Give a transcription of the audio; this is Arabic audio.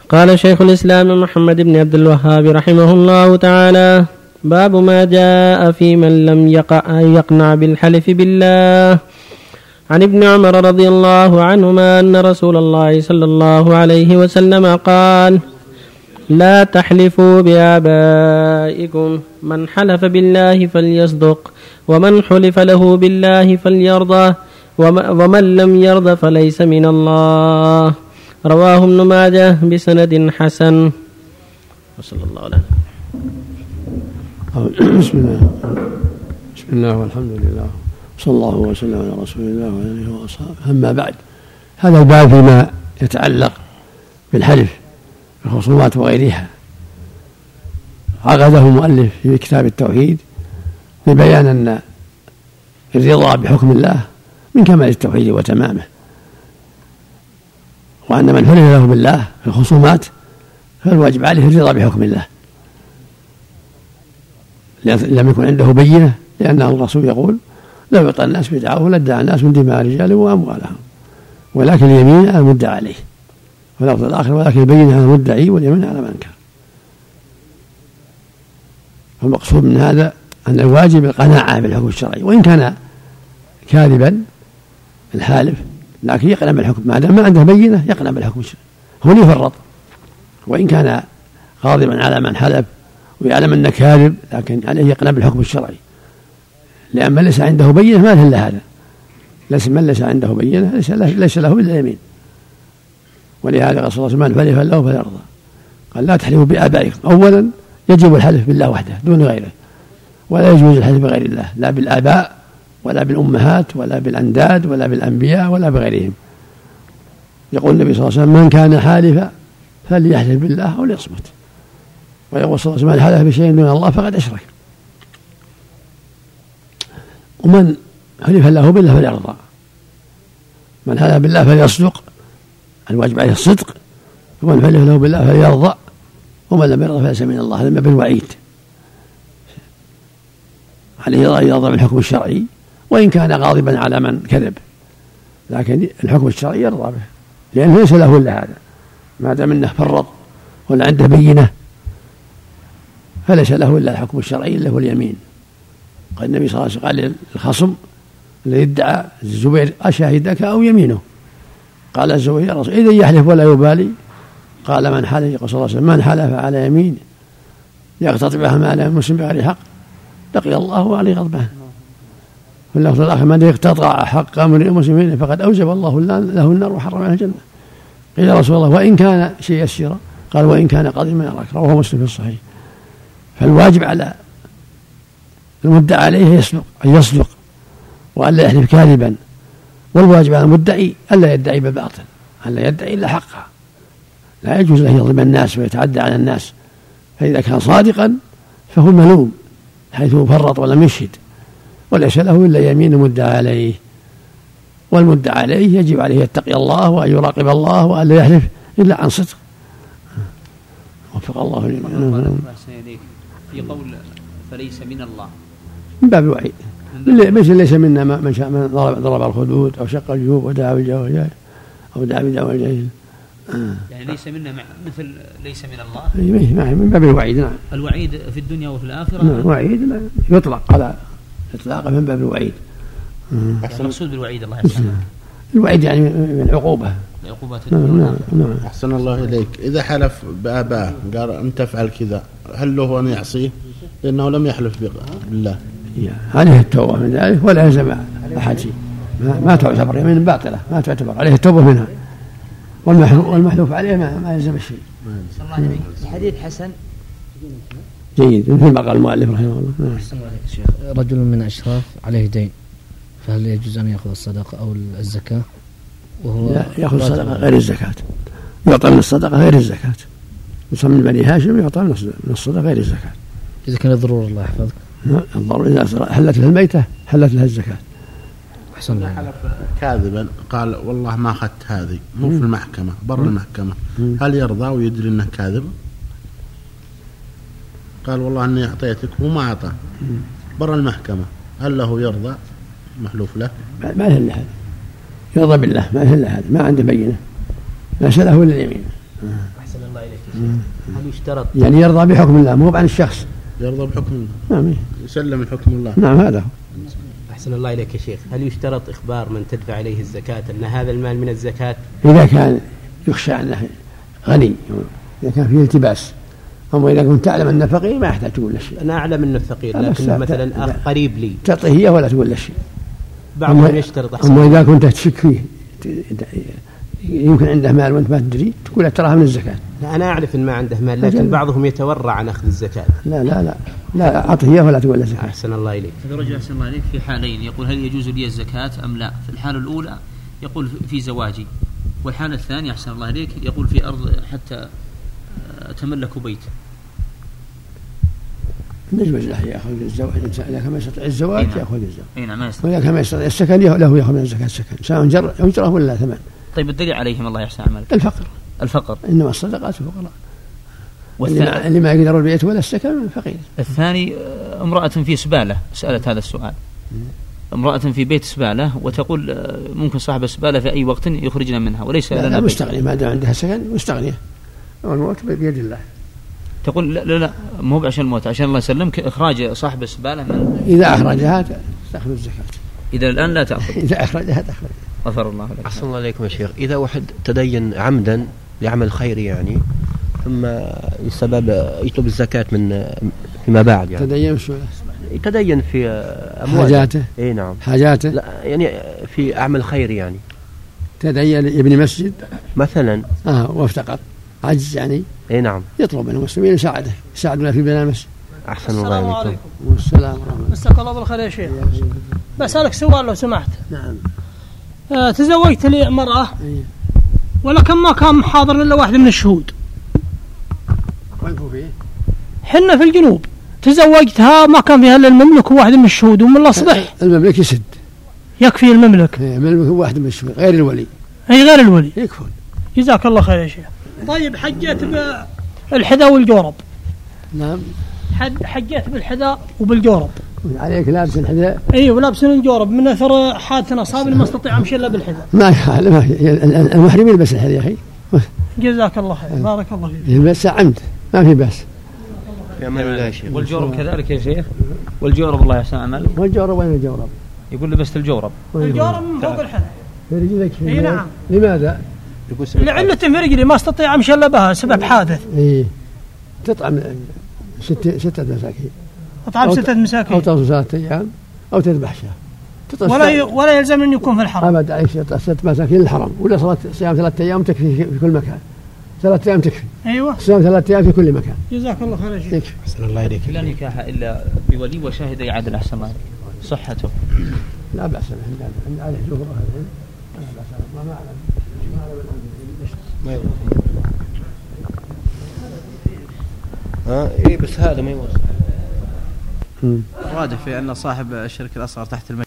قال شيخ الإسلام محمد بن عبد الوهاب رحمه الله تعالى: باب ما جاء في من لم يقنع بالحلف بالله. عن ابن عمر رضي الله عنهما أن رسول الله صلى الله عليه وسلم قال: لا تحلفوا بآبائكم، من حلف بالله فليصدق، ومن حلف له بالله فليرضى، ومن لم يرضى فليس من الله. رواه ابن ماجه بسند حسن. وصلى الله عليه وسلم. بسم الله والحمد لله صلى الله وسلم على رسول الله وعلى اله واصحابه. اما بعد، هذا الباب فيما يتعلق بالحلف في الخصومات وغيرها. عقده المؤلف في كتاب التوحيد ببيان ان الرضا بحكم الله من كمال التوحيد وتمامه، وأن من حلف له بالله في الخصومات فالواجب عليه الرضا بحكم الله، لم يكن عنده بينة، لأنه الرسول يقول: لو يعطى الناس بدعوه لادعى الناس من دماء رجالهم وأموالهم، ولكن اليمين على المدعى عليه، واللفظ الآخر: ولكن البينة على المدعي واليمين على من أنكر. فالمقصود من هذا أن الواجب القناعة بالحكم الشرعي، وإن كان كاذبا الحالف لكن يقنع بالحكم، ما دام ما عنده بينة يقنع بالحكم الشرعي، هو اللي يفرط. وإن كان غاضبا على من حلف ويعلم أنه كاذب، لكن عليه يقنع بالحكم الشرعي، لأن من ليس عنده بينة ما له إلا هذا. من ليس عنده بينة ليس له إلا اليمين. ولهذا قال صلى الله عليه وسلم: من حلف له فليرضى. قال: لا تحلفوا بآبائكم. أولا يجب الحلف بالله وحده دون غيره، ولا يجوز الحلف بغير الله، لا بالآباء ولا بالأمهات ولا بالأنداد ولا بالأنبياء ولا بغيرهم. يقول النبي صلى الله عليه وسلم: من كان حالفا فليحلف بالله أو ليصمت. ويقول صلى الله عليه وسلم: من حلف بشيء دون الله فقد أشرك. ومن حلف له بالله فليرضى. من حلف بالله فليصدق، الواجب عليه الصدق. ومن حلف له بالله فليرضى، ومن لم يرضى فليس من الله. هذا بالوعيد، عليه يرضى بالحكم الشرعي وإن كان غاضبا على من كذب، لكن الحكم الشرعي يرضى به، لأنه ليس له إلا هذا. ما دام أنه فرط ولا عنده بينة فليس له إلا الحكم الشرعي اللي هو اليمين. قال النبي صلى الله عليه وسلم: قال للخصم الذي ادعى الزبير: أشهدك أو يمينه؟ قال الزبير: يا رسول إذا يحلف ولا يبالي. قال: من حلف، يقول صلى الله عليه وسلم: من حلف على يمين يقتطع مال المسلم بغير حق لقي الله عليه غضبان. في اللفظ الآخر: من يقتطع حق امرئ مسلم فقد أوجب الله له النار وحرم عليه الجنة. قيل: يا رسول الله وإن كان شيء يسيرا؟ قال: وإن كان قديما يراك. رواه مسلم في الصحيح. فالواجب على المدعى عليه أن يصدق وألا يحلف كاذبا، والواجب على المدعي ألا يدعي بالباطل، ألا يدعي إلا حقها. لا يجوز له يظلم الناس ويتعدى على الناس، فإذا كان صادقا فهو ملوم حيث فرط ولم يشهد، وليس له إلا يمين المدعى عليه. والمدعى عليه يجب عليه يتقي الله وأن يراقب الله وأن لا يحلف إلا عن صدق. وفق الله لمن. في قول فليس من الله من باب الوعيد، مثل ليس منا من ضرب الخدود أو شق الجيوب ودعا بالجاهل أو دعا بدعوى الجاهل. يعني ليس منا مثل ليس من الله، من باب الوعيد. نعم، الوعيد في الدنيا وفي الآخرة. نعم، الوعيد يطلق على إطلاقه من باب الوعيد. يعني المقصود بالوعيد الله يسلمك الوعيد يعني من العقوبة. نعم. أحسن الله إليك. إذا حلف بآبائه قال أنت تفعل كذا، هل له أن يعصيه لأنه لم يحلف بالله؟ عليه التوبة من ذلك، ولا يلزم أحد شيء. ما تعتبر يمين باطلة، ما تعتبر، عليه التوبة منها. والمحلوف عليه ما يلزم الشيء. الحديث حسن جيد، مثل ما قال المؤلف رحمه الله. رجل من أشراف عليه دين، فهل يجوز أن يأخذ الصدقة أو الزكاة وهو لا يأخذ الصدقة غير الزكاة، يعطى من الصدقة غير الزكاة. يسمى بني هاشم يعطى من الصدقة غير الزكاة إذا كان ضرورة. الله يحفظك. الضرورة إذا حلت له الميتة حلت لها الزكاة. أحسن الله. حلف كاذبا قال والله ما أخذت هذه، مو في المحكمة برا المحكمة، هل يرضى ويدري أنه كاذب؟ قال والله أني أعطيتك وما أعطى برا المحكمة، هل له يرضى محلوف له؟ ما له إلا هذا، يرضى بالله، ما له إلا هذا، ما عنده بينة، ما سأله إلا اليمين. أحسن الله هل يشترط يعني يرضى بحكم الله مو عن الشخص، يرضى بحكم الله. نعم يسلم الحكم الله. نعم هذا هو. أحسن الله إليك يا شيخ، هل يشترط إخبار من تدفع عليه الزكاة أن هذا المال من الزكاة؟ إذا كان يخشى أنه غني، إذا كان فيه التباس. أما إذا كنت تعلم أنه فقير ما يحتاج تقول له شيء. أنا أعلم أنه فقير لكنه مثلا أخ قريب لي تعطيه إياه ولا تقول له شيء. بعضهم يشترط. أما إذا كنت تشك فيه يمكن عنده مال وأنت ما تدري تقول تراها من الزكاة. لا أنا أعرف أن ما عنده مال لكن بعضهم يتورع عن أخذ الزكاة. لا أعطيه إياه ولا تقول له زكاة. أحسن الله إليك. هذا الرجل أحسن الله إليك في حالين يقول هل يجوز لي الزكاة أم لا؟ في الحالة الأولى يقول في زواجي، والحالة الثانية أحسن الله إليك يقول في أرض حتى أتملك بيت. نجوز له يأخذ الزواج إذا كان ما يستطيع الزواج يأخذ الزواج. نعم ما يستطيع. وإذا كان ما يستطيع السكن له يأخذ من الزكاة السكن سواء أجرة ولا ثمن. طيب الدليل عليهم الله يحسن عملك. الفقر إنما الصدقات الفقراء. اللي ما يقدر البيت ولا السكن فقير. الثاني امرأة في سبالة سألت هذا السؤال. امرأة في بيت سبالة وتقول ممكن صاحب السبالة في أي وقت يخرجنا منها وليس لنا مستغنية ما دام عندها سكن مستغنية. والموت بيد الله. تقول لا مو عشان الموت عشان الله يسلمك إخراج صاحب السبالة من إذا أخرجها تأخذ الزكاة. إذا الآن لا تأخذ. إذا أخرجها تأخذ. غفر الله لك. أحسن الله عليكم يا شيخ، إذا واحد تدين عمدا لعمل خيري يعني ثم السبب يطلب الزكاة من فيما بعد يعني تدين في أمواله حاجاته. إيه نعم حاجاته. لا يعني في أعمال خيري يعني تدين يبني مسجد مثلا وافتقر عجز يعني إيه نعم يطلب من المسلمين يساعدنا في بناء المسجد. أحسن الله عليكم. والسلام ورحمة الله. مساك الله بالخير يا شيخ. بسألك سؤال لو سمحت. نعم. تزوجت لي مرأة ولكن ما كان حاضر إلا واحد من الشهود. وين هو فيه؟ حنا في الجنوب. تزوجتها ما كان فيها إلا المملك وواحد من الشهود ومن الأصبح. المملك يسد. يكفي المملك. المملك هو واحد من الشهود غير الولي. أي غير الولي. يكفي. جزاك الله خير يا شيخ. طيب حجيت بالحذاء والجورب. نعم. حجيت بالحذاء وبالجورب. عليك لابس الحذاء. ايوه لابس الجورب من اثر حادث اصابني ما استطيع امشي الا بالحذاء. ما المحرم يلبس الحذاء يا اخي. جزاك الله خير بارك الله فيك. يلبس عمد ما في بأس. في امان الله يا شيخ. والجورب كذلك يا شيخ. والجورب الله يحسن عملك. والجورب وين الجورب؟ يقول لبست الجورب. الجورب من فوق الحذاء. في رجلك. اي نعم. لماذا؟ لعلة في رجلي ما استطيع امشي الا بها سبب حادث. ايه تطعم 6 مساكين. أطعم 6 مساكين. أو تصوم 3 أيام أو تذبح شاة. ولا يلزم أن يكون في الحرم. أبد عيش 6 مساكين للحرم ولا صلاة صيام 3 أيام تكفي في كل مكان. 3 أيام تكفي. أيوة. صيام 3 أيام في كل مكان. جزاك الله خير يا شيخ. أحسن الله إليك. لا نكاح إلا بولي وشاهدي عدل أحسن الله صحته. لا بأس به عليه جهره هذا. لا بأس ما أعلم. إيه بس هذا ما يوصل. الراجح في أن صاحب الشرك الأصغر تحت المجلس